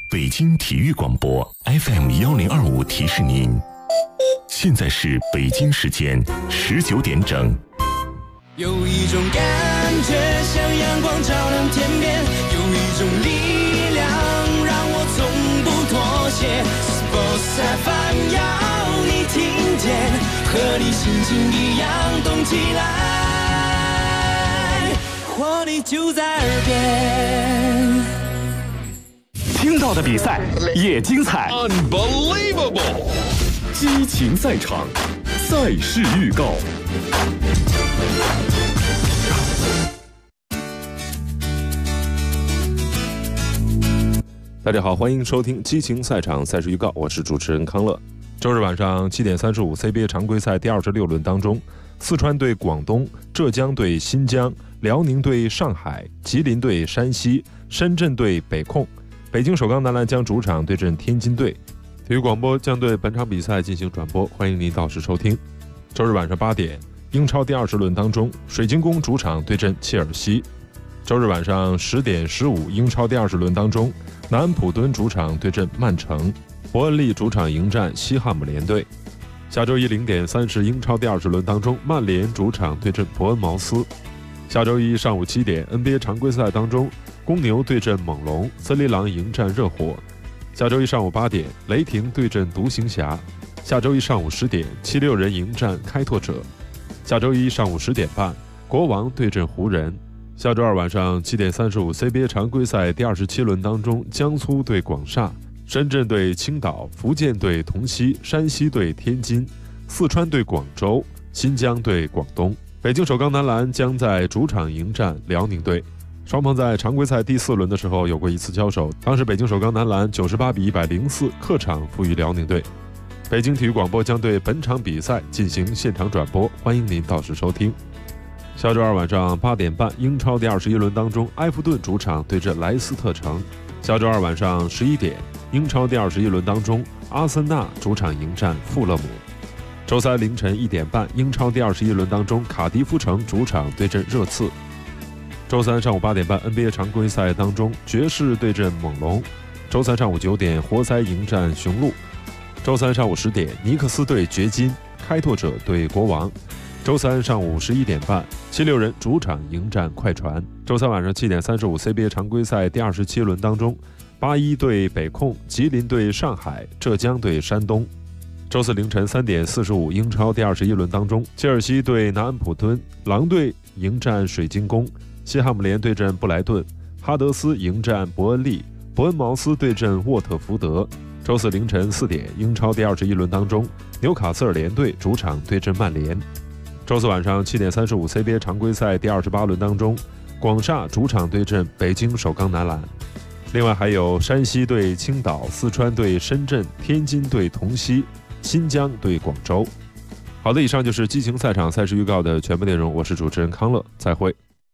北京体育广播 FM1025提示您，现在是北京时间19点整。 有一种感觉像阳光照亮天边，有一种力量让我从不妥协。Sports FM 要你听见，和你心情一样动起来，活力就在耳边。 听到的比赛也精彩 ，Unbelievable！ 激情赛场，赛事预告。 大家好，欢迎收听激情赛场赛事预告，我是主持人康乐。周日晚上7点35 CBA 常规赛第26轮当中，四川对广东，浙江对新疆，辽宁对上海，吉林对山西，深圳对北控。北京首钢男篮将主场对阵天津队，体育广播将对本场比赛进行转播，欢迎您到时收听。周日晚上8点，英超第20轮当中，水晶宫主场对阵切尔西。周日晚上10点15，英超第20轮当中，南安普敦主场对阵曼城，伯恩利主场迎战西汉姆联队。下周一0点30，英超第20轮当中，曼联主场对阵伯恩茅斯。下周一上午7点 ，NBA 常规赛当中，公牛对阵猛龙，森林狼迎战热火。下周一上午8点，雷霆对阵独行侠。下周一上午10点，76人迎战开拓者。下周一上午10点半，国王对阵湖人。下周二晚上7点35 CBA 常规赛第27轮当中，江苏对广厦，深圳对青岛，福建对同曦，山西对天津，四川对广州，新疆对广东。北京首钢男篮将在主场迎战辽宁队。双方在常规赛第4轮的时候有过一次交手，当时北京首钢男篮98比104客场负于辽宁队。北京体育广播将对本场比赛进行现场转播，欢迎您到时收听。下周二晚上8点半，英超第21轮当中，埃弗顿主场对阵莱斯特城。下周二晚上11点，英超第21轮当中，阿森纳主场迎战富勒姆。周三凌晨1点半，英超第21轮当中，卡迪夫城主场对阵热刺。周三上午8点半 ，NBA 常规赛当中，爵士对阵猛龙。周三上午9点，活塞迎战雄鹿。周三上午10点，尼克斯对掘金，开拓者对国王。周三上午11点半，76人主场迎战快船。周三晚上7点35 CBA 常规赛第27轮当中，81对北控，吉林对上海，浙江对山东。周四凌晨3点45，英超第21轮当中，切尔西对南安普敦，狼队迎战水晶宫，西汉姆联对阵布莱顿，哈德斯迎战伯恩利，伯恩茅斯对阵沃特福德。周四凌晨4点，英超第21轮当中，纽卡斯尔联队主场对阵曼联。周四晚上7点35 CBA 常规赛第28轮当中，广厦主场对阵北京首钢男篮。另外还有山西对青岛，四川对深圳，天津对同曦，新疆对广州。好的，以上就是激情赛场赛事预告的全部内容，我是主持人康乐，再会。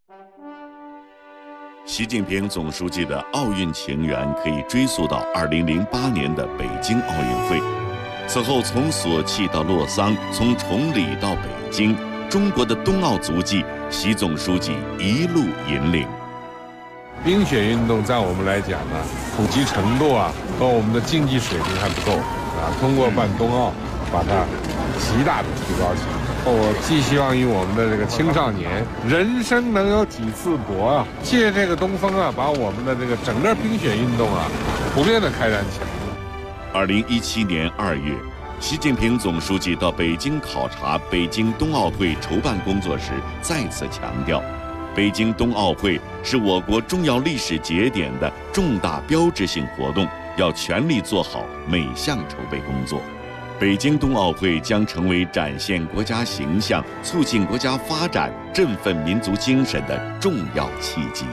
习近平总书记的奥运情缘可以追溯到2008年的北京奥运会。此后，从索契到洛桑，从崇礼到北京，中国的冬奥足迹，习总书记一路引领。 冰雪运动在我们来讲呢，普及程度和我们的竞技水平还不够通过办冬奥，把它极大的提高起来。我寄希望于我们的这个青少年，人生能有几次搏借这个东风把我们的这个整个冰雪运动普遍的开展起来。 2017年2月，习近平总书记到北京考察北京冬奥会筹办工作时，再次强调，北京冬奥会是我国重要历史节点的重大标志性活动，要全力做好每项筹备工作。北京冬奥会将成为展现国家形象、促进国家发展、振奋民族精神的重要契机。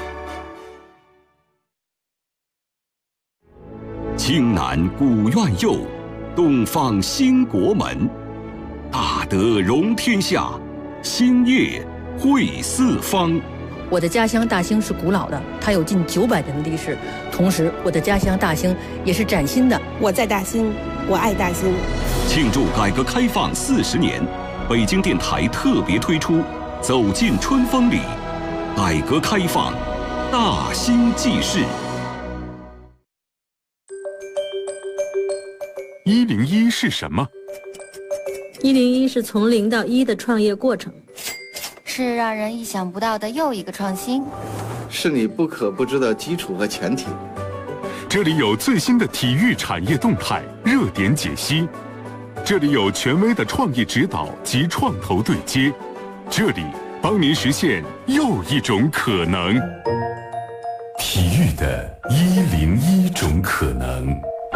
青南古院右，东方兴国门。大德容天下，兴业惠四方。 我的家乡大兴是古老的，它有近900年的历史。同时，我的家乡大兴也是崭新的。 我在大兴，我爱大兴。 庆祝改革开放40年，北京电台特别推出《走进春风里》，改革开放大兴纪事。 101是什么 ？101是从0到1的创业过程， 是让人意想不到的又一个创新， 是你不可不知的基础和前提。 这里有最新的体育产业动态、热点解析，这里有权威的创意指导及创投对接，这里帮您实现又一种可能。体育的101种可能。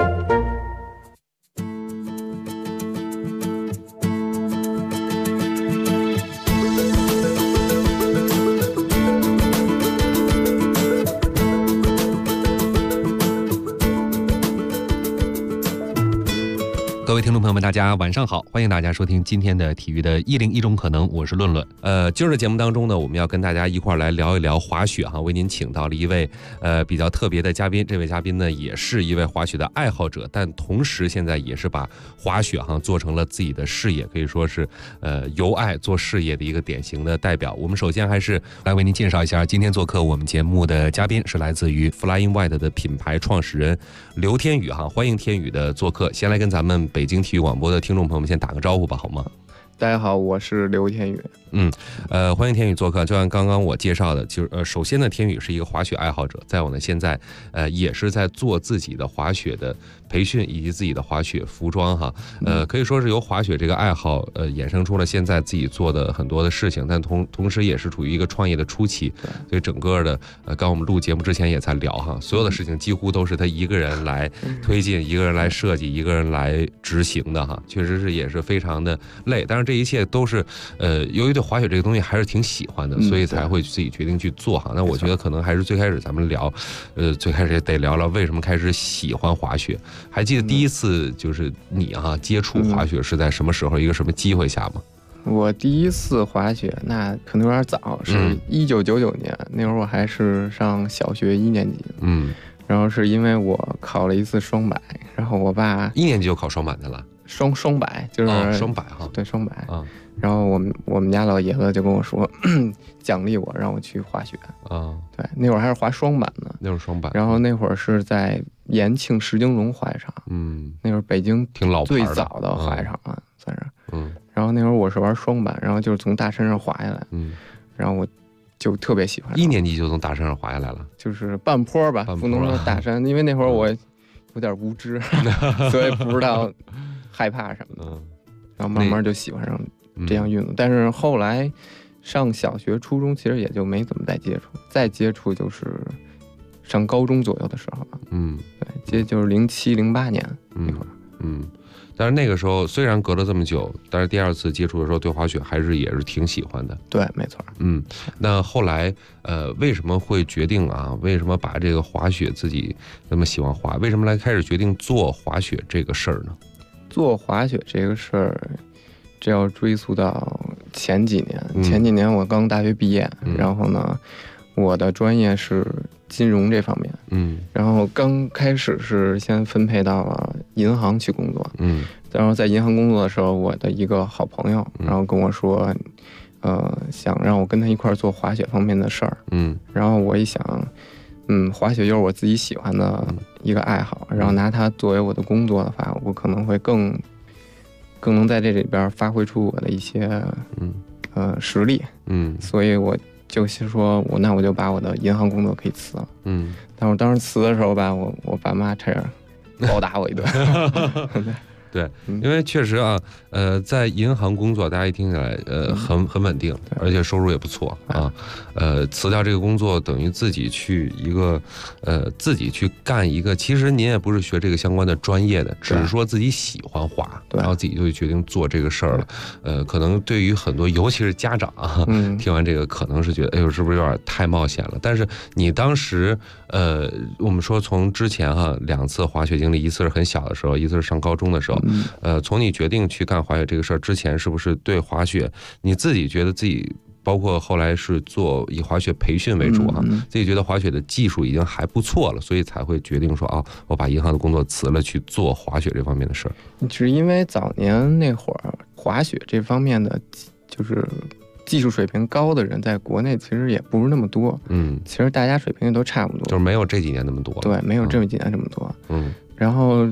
各位听众朋友们，大家晚上好，欢迎大家收听今天的体育的101种可能，我是论论。今儿的节目当中呢，我们要跟大家一块儿来聊一聊滑雪哈，为您请到了一位比较特别的嘉宾，这位嘉宾呢也是一位滑雪的爱好者，但同时现在也是把滑雪哈做成了自己的事业，可以说是由爱做事业的一个典型的代表。我们首先还是来为您介绍一下，今天做客我们节目的嘉宾是来自于 Flying White 的品牌创始人刘天宇哈，欢迎天宇的做客。先来跟咱们北京体育广播的听众朋友们先打个招呼吧，好吗？ 大家好，我是刘天宇。 欢迎天宇做客。就像刚刚我介绍的，就是首先呢，天宇是一个滑雪爱好者，在我呢现在也是在做自己的滑雪的培训以及自己的滑雪服装哈。可以说是由滑雪这个爱好衍生出了现在自己做的很多的事情，但同时也是处于一个创业的初期，所以整个的刚我们录节目之前也在聊哈，所有的事情几乎都是他一个人来推进，一个人来设计，一个人来执行的哈，确实是也是非常的累，但是这一切都是由于对滑雪这个东西还是挺喜欢的，所以才会自己决定去做哈。那我觉得可能还是最开始咱们聊，最开始也得聊聊为什么开始喜欢滑雪。还记得第一次就是你接触滑雪是在什么时候，一个什么机会下吗？ 我第一次滑雪那可能有点早，是1999年，那会儿我还是上小学1年级。然后是因为我考了一次双百，然后我爸 1年级就考双百去了。 双百就是双百哈， 对，双百啊。然后我们家老爷子就跟我说，奖励我让我去滑雪啊。对，那会儿还是滑双板呢， 那会儿双板。 然后那会儿是在延庆石景荣滑雪场，那会儿北京挺老最早的滑雪场了，算是。然后那会儿我是玩双板，然后就是从大山上滑下来，然后我就特别喜欢。 1年级就从大山上滑下来了， 就是半坡吧，不能说大山，因为那会儿我有点无知，所以不知道害怕什么的，然后慢慢就喜欢上这样运动。但是后来上小学初中其实也就没怎么再接触就是上高中左右的时候了。对，就是07、08年那会儿。 但是那个时候虽然隔了这么久，但是第二次接触的时候对滑雪也是挺喜欢的。 对，没错。 那后来为什么会决定为什么把这个滑雪自己那么喜欢滑，为什么开始决定做滑雪这个事儿呢？ 做滑雪这个事儿，这要追溯到前几年我刚大学毕业，然后呢，我的专业是金融这方面，然后刚开始是先分配到了银行去工作，然后在银行工作的时候，我的一个好朋友，然后跟我说，想让我跟他一块儿做滑雪方面的事儿，然后我一想，滑雪就是我自己喜欢的一个爱好，然后拿它作为我的工作的话，我可能会更能在这里边发挥出我的一些实力，所以我就是说那我就把我的银行工作可以辞了，但我当时辞的时候吧，我爸妈差点暴打我一顿。 对，因为确实在银行工作，大家一听起来很稳定，而且收入也不错啊。辞掉这个工作，等于自己去自己去干一个，其实您也不是学这个相关的专业的，只是说自己喜欢滑，然后自己就决定做这个事儿了。可能对于很多，尤其是家长听完这个可能是觉得，哎呦，是不是有点太冒险了？但是你当时我们说从之前2次滑雪经历，一次是很小的时候，一次是上高中的时候。从你决定去干滑雪这个事儿之前，是不是对滑雪你自己觉得自己，包括后来是以滑雪培训为主自己觉得滑雪的技术已经还不错了，所以才会决定说我把银行的工作辞了，去做滑雪这方面的事儿。 只因为早年那会儿滑雪这方面的就是技术水平高的人在国内其实也不是那么多，其实大家水平也都差不多， 就是没有这几年那么多， 对，没有这几年这么多，然后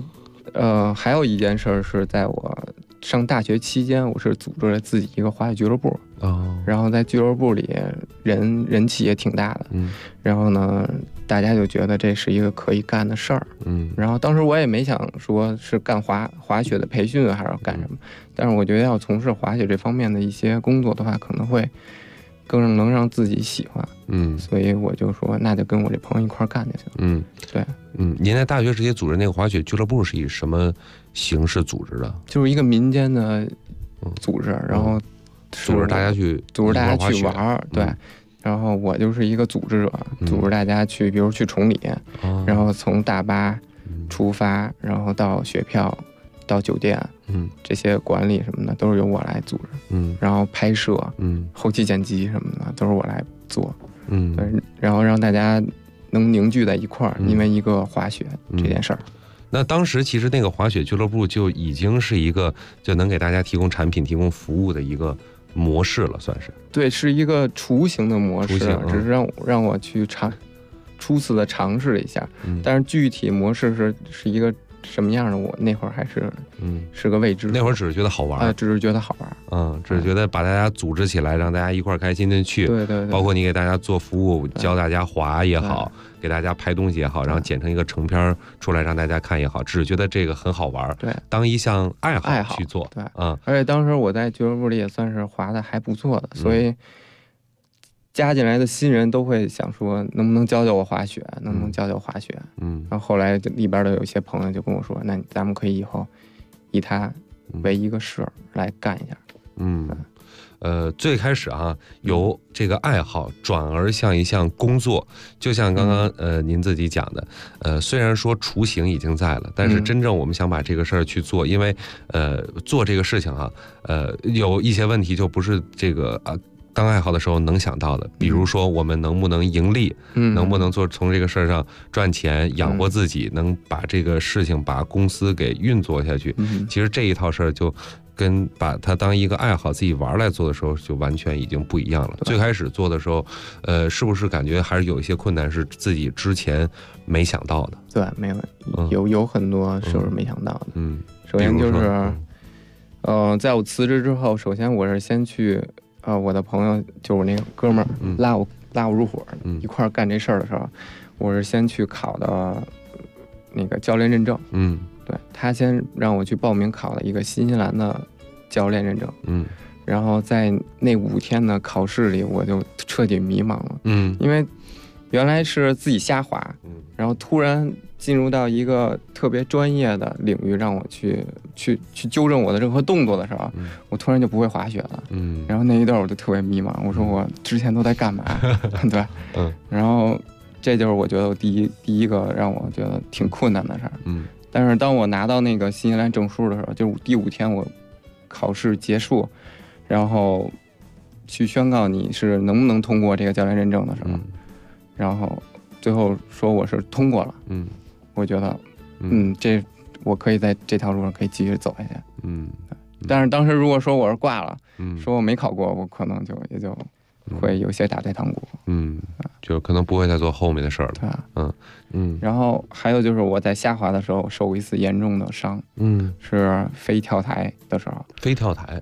还有一件事是在我上大学期间，我是组织了自己一个滑雪俱乐部。然后在俱乐部里人气也挺大的。然后呢，大家就觉得这是一个可以干的事儿。然后当时我也没想说是干滑雪的培训还是干什么，但是我觉得要从事滑雪这方面的一些工作的话，可能会更能让自己喜欢。所以我就说那就跟我这朋友一块干就行。对。 您在大学时期组织那个滑雪俱乐部是以什么形式组织的？ 就是一个民间的组织，然后组织大家去玩。对。然后我就是一个组织者，组织大家去，比如去崇礼，然后从大巴出发，然后到雪票，到酒店，这些管理什么的都是由我来组织。然后拍摄，后期剪辑什么的都是我来做。对，然后让大家能凝聚在一块儿，因为一个滑雪这件事儿。 那当时其实那个滑雪俱乐部就已经是一个就能给大家提供产品、提供服务的一个模式了，算是。 对，是一个雏形的模式，只是让我去初次的尝试了一下。但是具体模式是一个什么样的，我那会儿还是是个未知。 那会儿只是觉得好玩， 只是觉得好玩， 只是觉得把大家组织起来，让大家一块开心的去。 对， 包括你给大家做服务，教大家滑也好，给大家拍东西也好，然后剪成一个成片出来让大家看也好，只是觉得这个很好玩， 对， 当一项爱好去做。 对，而且当时我在俱乐部里也算是滑的还不错的，所以加进来的新人都会想说，能不能教教我滑雪，能不能教教滑雪。然后后来里边的有些朋友就跟我说，那咱们可以以后以他为一个事儿来干一下。 最开始由这个爱好转而向一项工作，就像刚刚您自己讲的，虽然说雏形已经在了，但是真正我们想把这个事儿去做，因为做这个事情有一些问题就不是这个当爱好的时候能想到的，比如说我们能不能盈利，能不能从这个事儿上赚钱养活自己，能把这个事情把公司给运作下去。其实这一套事儿就跟把它当一个爱好自己玩来做的时候就完全已经不一样了。最开始做的时候是不是感觉还是有一些困难是自己之前没想到的？ 对，没有很多是没想到的。首先就是在我辞职之后，首先我是先去我的朋友就是我那个哥们儿拉我入伙，一块儿干这事儿的时候，我是先去考的那个教练认证。对，他先让我去报名考了一个新西兰的教练认证。然后在那5天的考试里，我就彻底迷茫了。因为原来是自己瞎滑，然后突然进入到一个特别专业的领域，让我去纠正我的任何动作的时候，我突然就不会滑雪了。然后那一段我就特别迷茫，我说我之前都在干嘛？对，然后这就是我觉得我第一个让我觉得挺困难的事儿。但是当我拿到那个新西兰证书的时候，就是第5天我考试结束，然后去宣告你是能不能通过这个教练认证的时候，然后最后说我是通过了。我觉得这我可以在这条路上可以继续走下去。但是当时如果说我是挂了，说我没考过，我可能也就会有些打退堂鼓。 就可能不会再做后面的事儿了。然后还有就是我在下滑的时候受过一次严重的伤。是飞跳台的时候。飞跳台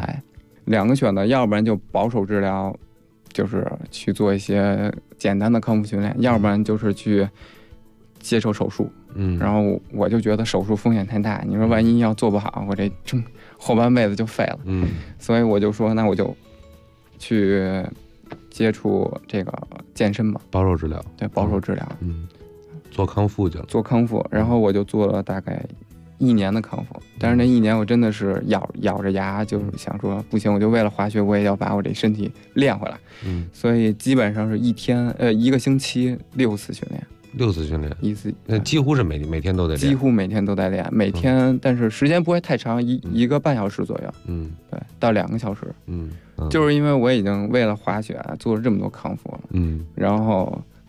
，2个选择，要不然就保守治疗，就是去做一些简单的康复训练，要不然就是去接受手术。然后我就觉得手术风险太大，你说万一要做不好，我这后半辈子就废了。所以我就说那我就去接触这个健身吧， 保守治疗。 对，保守治疗。 做康复去了。做康复， 然后我就做了大概1年的康复。但是那1年我真的是咬着牙，就是想说不行，我就为了滑雪，我也要把我这身体练回来。所以基本上是一个星期6次训练。 6次训练 ，1次， 几乎是每天都得练， 几乎每天都在练，每天，但是时间不会太长，一个半小时左右，对，到2个小时，就是因为我已经为了滑雪做了这么多康复了，然后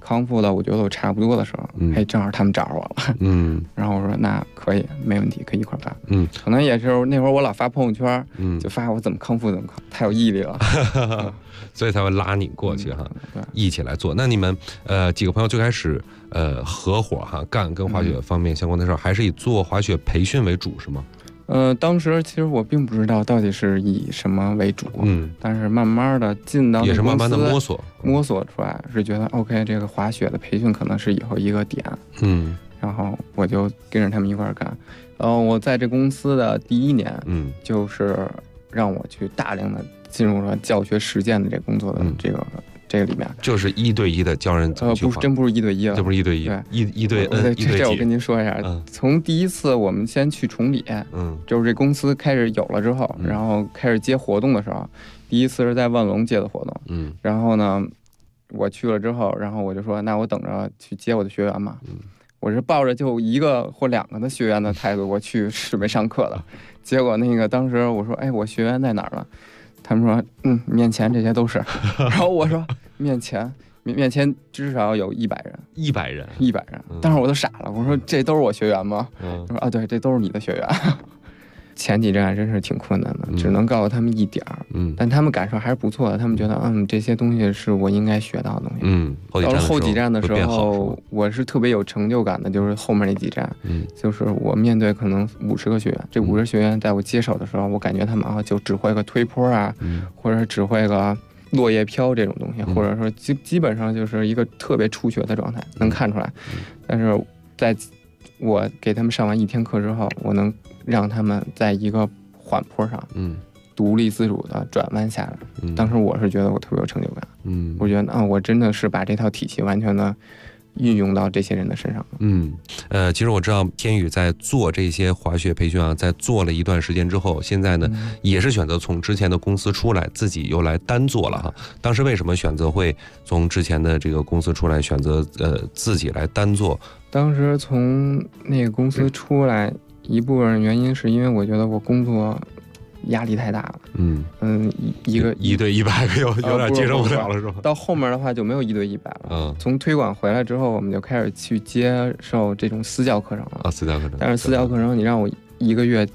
康复的我觉得我差不多的时候，正好他们找着我了，然后我说那可以，没问题，可以一块干，可能也是那会儿我老发朋友圈，就发我怎么康复怎么康，太有毅力了， 所以才会拉你过去哈，一起来做。那你们几个朋友最开始合伙哈干跟滑雪方面相关的事儿，还是以做滑雪培训为主是吗？ 当时其实我并不知道到底是以什么为主，但是慢慢的进到也是慢慢的摸索出来，是觉得 OK， 这个滑雪的培训可能是以后一个点，然后我就跟着他们一块干。我在这公司的第1年，就是让我去大量的进入了教学实践的这工作的这个里面， 就是1对1的教人怎么去滑， 真不是1对1了， 这不是1对1， 对 1对 N， 1对几。 这我跟您说一下，从第一次我们先去崇礼，就是这公司开始有了之后，然后开始接活动的时候，第一次是在万隆接的活动，然后呢，我去了之后，然后我就说，那我等着去接我的学员嘛，我是抱着就1个或2个的学员的态度，我去准备上课的，结果当时我说，哎，我学员在哪儿呢？他们说，面前这些都是，然后我说面前至少有100人 ，100人， 当时我都傻了，我说这都是我学员吗？他说啊，对，这都是你的学员。前几站真是挺困难的，只能告诉他们一点儿，但他们感受还是不错的，他们觉得这些东西是我应该学到的东西。到了后几站的时候，我是特别有成就感的，就是后面那几站，就是我面对可能50个学员，这50个学员在我接手的时候，我感觉他们就只会个推坡啊，或者只会个落叶飘这种东西，或者说基本上就是一个特别初学的状态，能看出来。但是在我给他们上完1天课之后，我能让他们在一个缓坡上，独立自主的转弯下来。当时我是觉得我特别有成就感，我觉得我真的是把这套体系完全的运用到这些人的身上。 其实我知道天宇在做这些滑雪培训在做了一段时间之后，现在呢也是选择从之前的公司出来，自己又来单做了哈。当时为什么选择会从之前的这个公司出来，选择自己来单做？ 当时从那个公司出来，一部分原因是因为我觉得我工作压力太大了。一个 1对100个有点接受不了了，是吧？ 到后面的话就没有1对100了。从推广回来之后，我们就开始去接受这种私教课程了。 私教课程。 但是私教课程，你让我1个月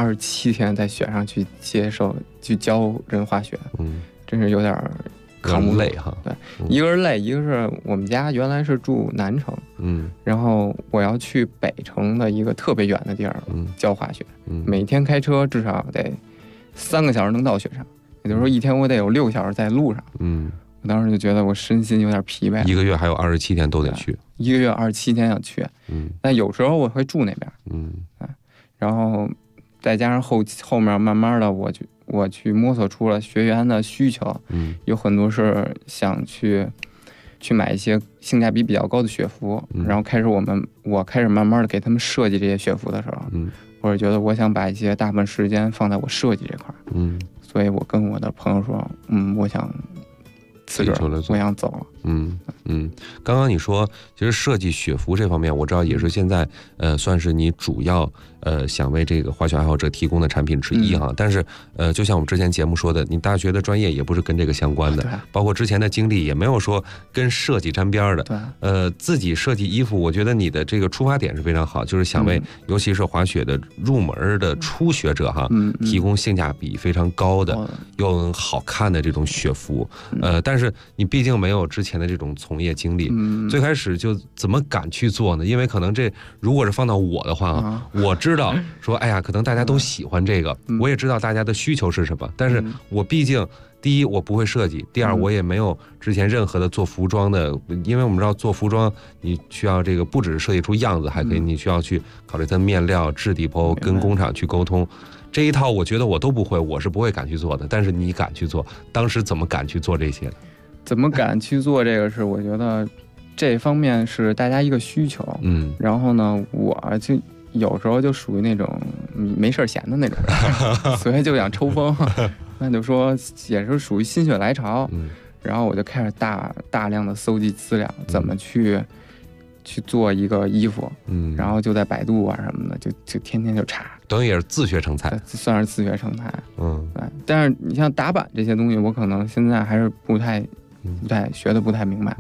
27天在雪上去去教人滑雪，真是有点扛不累哈。 对，一个是累，一个是我们家原来是住南城，然后我要去北城的一个特别远的地儿教滑雪，每天开车至少得3个小时能到雪上，也就是说1天我得有6个小时在路上。我当时就觉得我身心有点疲惫。 1个月还有27天都得去 ，1个月27天要去。但有时候我会住那边，然后再加上后面慢慢的我去摸索出了学员的需求，有很多是想去买一些性价比比较高的雪服，然后我开始慢慢的给他们设计这些雪服的时候，我是觉得我想把一些大部分时间放在我设计这块，所以我跟我的朋友说，我想辞职了，我想走了。 刚刚你说，其实设计雪服这方面，我知道也是现在算是你主要想为这个滑雪爱好者提供的产品之一哈。但是就像我们之前节目说的，你大学的专业也不是跟这个相关的，包括之前的经历也没有说跟设计沾边的。自己设计衣服，我觉得你的这个出发点是非常好，就是想为尤其是滑雪的入门的初学者哈，提供性价比非常高的又好看的这种雪服。但是你毕竟没有之前的这种从业经历，最开始就怎么敢去做呢？因为可能这如果是放到我的话我知道说，哎呀，可能大家都喜欢这个，我也知道大家的需求是什么，但是我毕竟第一我不会设计，第二我也没有之前任何的做服装的，因为我们知道做服装你需要这个不只是设计出样子，还可以你需要去考虑它面料、质地，包括跟工厂去沟通。这一套我觉得我都不会，我是不会敢去做的。但是你敢去做，当时怎么敢去做这些？ 怎么敢去做这个是我觉得这方面是大家一个需求。然后呢，我就有时候就属于那种没事闲的那种人，所以就想抽风。那就说也是属于心血来潮，然后我就开始大量的搜集资料，怎么去做一个衣服，然后就在百度什么的，就天天就查， 等于也是自学成才， 算是自学成才。对。但是你像打板这些东西，我可能现在还是不太学的不太明白。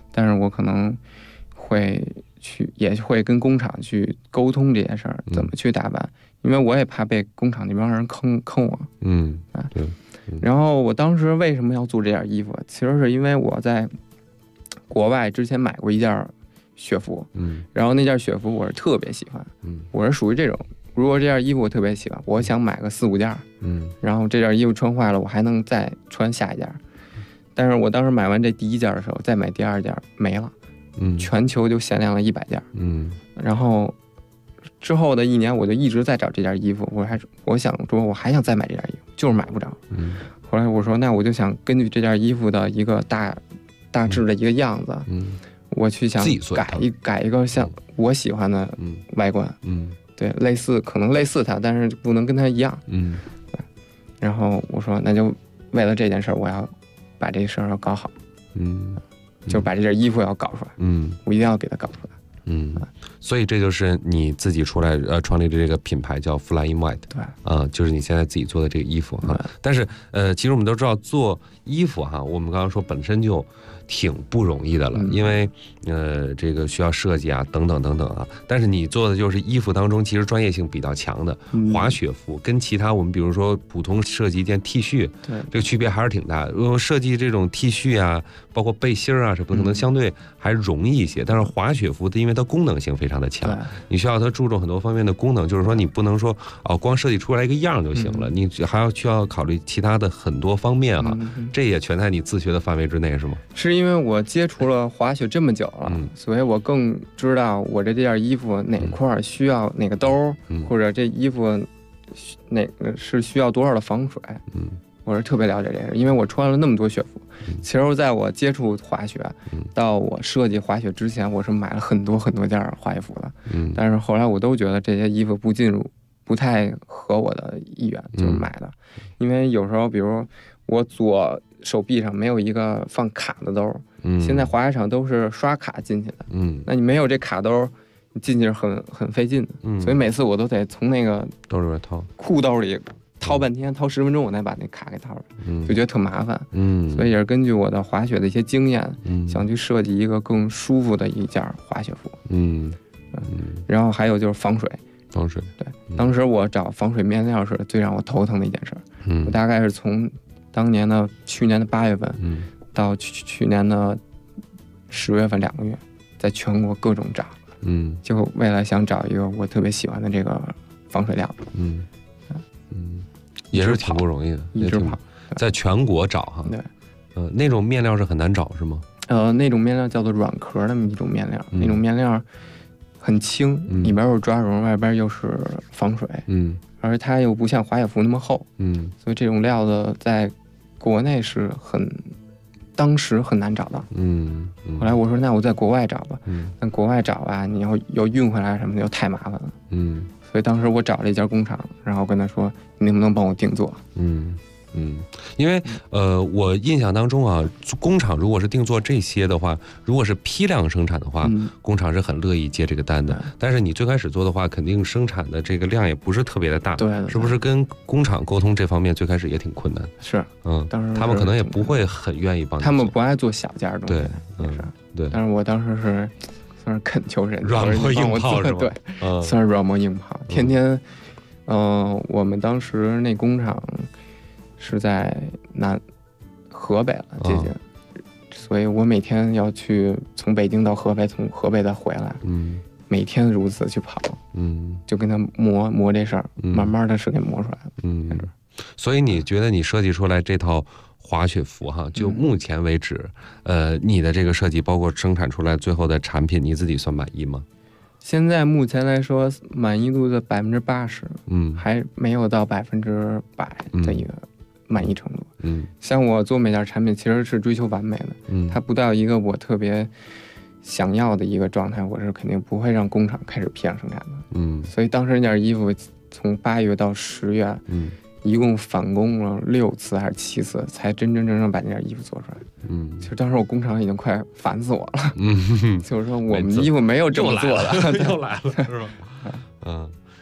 但是我可能也会跟工厂去沟通这件事儿，怎么去打扮，因为我也怕被工厂那帮人坑我。 对。 然后我当时为什么要做这件衣服？其实是因为我在国外之前买过一件雪服，然后那件雪服我是特别喜欢，我是属于这种，如果这件衣服我特别喜欢，我想买个4、5件，然后这件衣服穿坏了，我还能再穿下一件。但是我当时买完这第1件的时候，再买第2件没了，全球就限量了100件，然后之后的1年我就一直在找这件衣服，我想说我还想再买这件衣服，就是买不着。后来我说那我就想根据这件衣服的一个大致的一个样子，我去想改一个像我喜欢的外观，对，可能类似它，但是不能跟它一样，然后我说那就为了这件事儿，我要把这事儿要搞好，就把这件衣服要搞出来，我一定要给它搞出来。 所以这就是你自己出来创立的这个品牌叫 Flying White， 对，就是你现在自己做的这个衣服哈。但是其实我们都知道做衣服哈，我们刚刚说本身就挺不容易的了，因为这个需要设计啊等等等等啊。但是你做的就是衣服当中其实专业性比较强的滑雪服，跟其他我们比如说普通设计一件 T 恤，对，这个区别还是挺大的。因为设计这种 T 恤啊，包括背心啊什么，可能相对还容易一些。但是滑雪服因为它功能性非常的强，你需要它注重很多方面的功能，就是说你不能说光设计出来一个样就行了，你还需要考虑其他的很多方面哈。这也全在你自学的范围之内是吗？ 是因为我接触了滑雪这么久了，所以我更知道我这件衣服哪块需要哪个兜，或者这衣服哪个是需要多少的防水，我是特别了解这个，因为我穿了那么多雪服。其实在我接触滑雪到我设计滑雪之前，我是买了很多件滑雪服的，但是后来我都觉得这些衣服不太合我的意愿，就是买的。因为有时候比如我左手臂上没有一个放卡的兜，现在滑雪场都是刷卡进去的，那你没有这卡兜，你进去很费劲的，所以每次我都得从那个兜里边掏， 裤兜里掏半天，掏10分钟我才把那卡给掏出来，就觉得特麻烦，所以也是根据我的滑雪的一些经验，想去设计一个更舒服的一件滑雪服，然后还有就是防水，对，当时我找防水面料是最让我头疼的一件事，我大概是从去年的8月份，到去年的10月份2个月，在全国各种找，就为了想找一个我特别喜欢的这个防水料， 也是挺不容易的， 一直跑， 在全国找哈， 对， 那种面料是很难找是吗？ 那种面料叫做软壳的一种面料，那种面料很轻，里边有抓绒，外边又是防水，而它又不像滑雪服那么厚，所以这种料子在国内是当时很难找到，后来我说那我在国外找吧，但国外找吧，你要运回来什么的又太麻烦了，所以当时我找了一家工厂，然后跟他说你能不能帮我定做， 因为我印象当中啊，工厂如果是定做这些的话，如果是批量生产的话，工厂是很乐意接这个单的。但是你最开始做的话，肯定生产的这个量也不是特别的大， 对， 是不是跟工厂沟通这方面最开始也挺困难？ 是，当时他们可能也不会很愿意帮你， 他们不爱做小件的东西， 对，对。 但是我当时是算是恳求人， 软磨硬泡是吧？ 对，算是软磨硬泡，天天，我们当时那工厂是在河北了，接近，所以我每天要去从北京到河北，从河北再回来，每天如此去跑，就跟他磨这事儿，慢慢的是给磨出来了， 所以你觉得你设计出来这套滑雪服哈，就目前为止，你的这个设计包括生产出来最后的产品，你自己算满意吗？ 现在目前来说，满意度的80%，还没有到100%的一个满意程度。像我做每件产品其实是追求完美的，它不到一个我特别想要的一个状态，我是肯定不会让工厂开始批量生产的。所以当时那件衣服从8月到10月，一共返工了6次还是7次，才真正把那件衣服做出来。其实当时我工厂已经快烦死我了。就是说我们衣服没有这么做的， 又来了，是吧？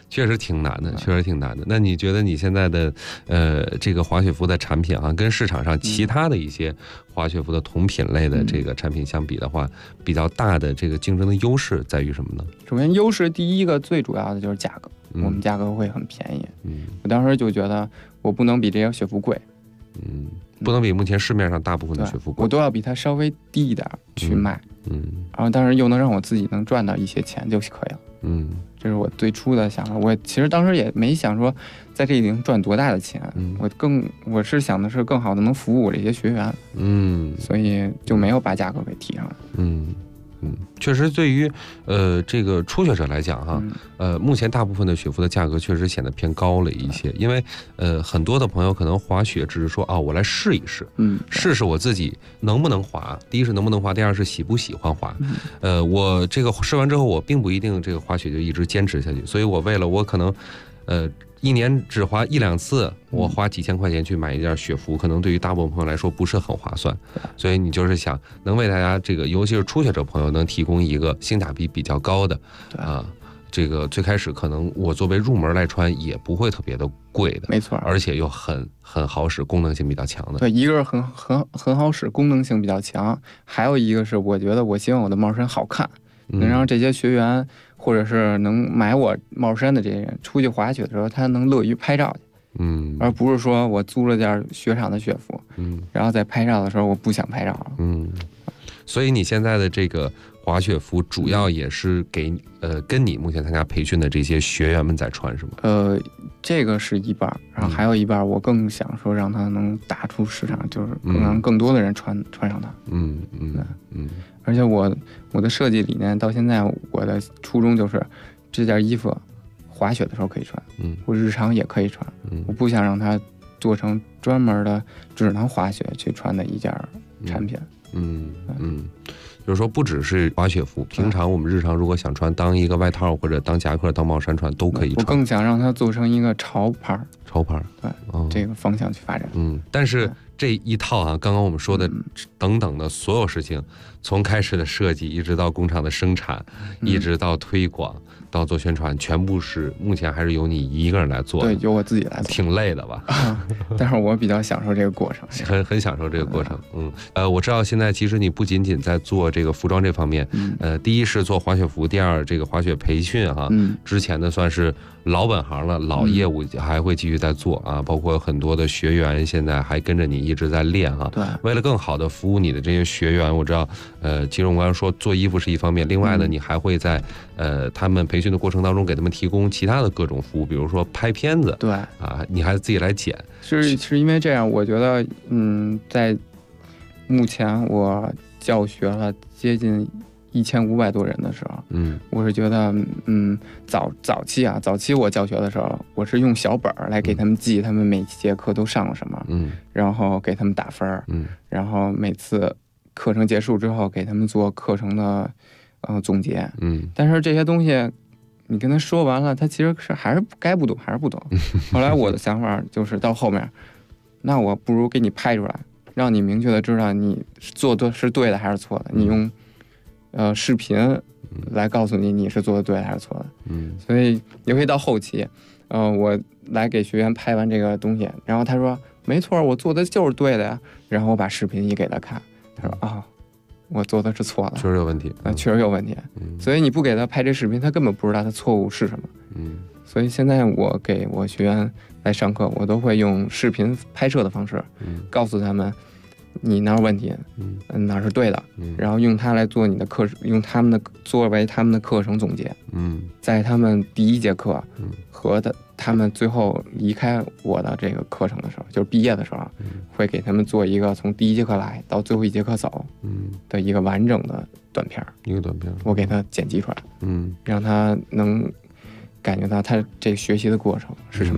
确实挺难的，确实挺难的。那你觉得你现在的这个滑雪服的产品啊，跟市场上其他的一些滑雪服的同品类的这个产品相比的话，比较大的这个竞争的优势在于什么呢？ 首先，优势第一个最主要的就是价格，我们价格会很便宜。我当时就觉得我不能比这些雪服贵， 不能比目前市面上大部分的雪服贵， 我都要比它稍微低一点去卖。然后但是又能让我自己能赚到一些钱就可以了。这是我最初的想法。我其实当时也没想说在这里能赚多大的钱，我是想的是更好的能服务我这些学员，所以就没有把价格给提上来。 确实，对于这个初学者来讲哈，目前大部分的雪服的价格确实显得偏高了一些，因为很多的朋友可能滑雪只是说啊，我来试一试，试试我自己能不能滑。第一是能不能滑，第二是喜不喜欢滑。我这个试完之后，我并不一定这个滑雪就一直坚持下去，所以我为了我可能一年只滑1、2次，我花几千块钱去买一件雪服，可能对于大部分朋友来说不是很划算。所以你就是想能为大家这个，尤其是初学者朋友，能提供一个性价比比较高的这个最开始可能我作为入门来穿也不会特别的贵的， 没错， 而且又很好使，功能性比较强的。 对，一个是很好使，功能性比较强，还有一个是我觉得我希望我的帽衫好看，能让这些学员或者是能买我帽衫的这些人出去滑雪的时候，他能乐于拍照去，而不是说我租了件雪场的雪服，然后在拍照的时候我不想拍照了， 所以你现在的这个滑雪服主要也是给跟你目前参加培训的这些学员们在穿是吗？ 这个是一半，然后还有一半我更想说让它能打出市场，就是让更多的人穿上它。而且我的设计理念到现在，我的初衷就是这件衣服滑雪的时候可以穿，我日常也可以穿，我不想让它做成专门的只能滑雪去穿的一件产品。 就是说不只是滑雪服，平常我们日常如果想穿当一个外套或者当夹克当帽衫穿都可以穿。 我更想让它做成一个潮牌，对，这个方向去发展。 但是这一套啊，刚刚我们说的等等的所有事情，从开始的设计一直到工厂的生产，一直到推广到做宣传，全部是目前还是由你一个人来做的。 对，由我自己来做， 挺累的吧？ 但是我比较享受这个过程， 很享受这个过程。我知道现在其实你不仅仅在做这个服装这方面，第一是做滑雪服，第二这个滑雪培训哈，之前的算是老本行了，老业务还会继续在做啊，包括很多的学员现在还跟着你一直在练哈。 对， 为了更好的服务你的这些学员，我知道，其实我刚刚说做衣服是一方面，另外呢，你还会在他们培训的过程当中给他们提供其他的各种服务，比如说拍片子， 对啊，你还自己来剪， 是因为这样，我觉得在目前我教学了接近1500多人的时候，我是觉得，早期我教学的时候，我是用小本来给他们记他们每节课都上了什么，然后给他们打分，然后每次课程结束之后给他们做课程的总结，但是这些东西你跟他说完了，他其实是还是该不懂还是不懂。后来我的想法就是到后面，那我不如给你拍出来，让你明确的知道你做的是对的还是错的，你用视频来告诉你是做的对的还是错的。所以尤其到后期，我来给学员拍完这个东西，然后他说没错，我做的就是对的呀，然后我把视频一给他看，他说我做的是错的， 确实有问题， 确实有问题。所以你不给他拍这视频，他根本不知道他错误是什么。所以现在我给我学员来上课，我都会用视频拍摄的方式，告诉他们你哪有问题，哪是对的，然后用它来做你的课，用他们的作为他们的课程总结。在他们第一节课和他们最后离开我的这个课程的时候，就是毕业的时候，会给他们做一个从第一节课来到最后一节课走的一个完整的短片，我给他剪辑出来，让他能感觉到他这学习的过程是什么样的。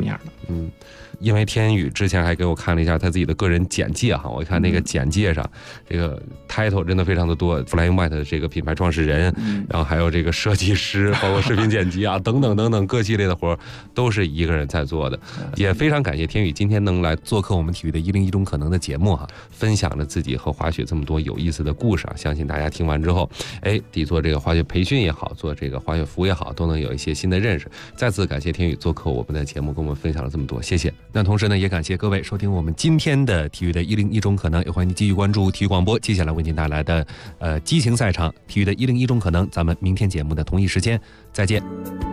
因为天宇之前还给我看了一下他自己的个人简介哈，我看那个简介上，这个 title 真的非常的多 ，Flying White 的这个品牌创始人，然后还有这个设计师，包括视频剪辑啊等等等等各系列的活都是一个人在做的，也非常感谢天宇今天能来做客我们体育的101种可能的节目哈，分享了自己和滑雪这么多有意思的故事啊，相信大家听完之后，抵做这个滑雪培训也好，做这个滑雪服也好，都能有一些新的认识。再次感谢天宇做客我们的节目，跟我们分享了这么多，谢谢。那同时呢，也感谢各位收听我们今天的体育的101种可能，也欢迎你继续关注体育广播，接下来为您带来的激情赛场体育的101种可能，咱们明天节目的同一时间再见。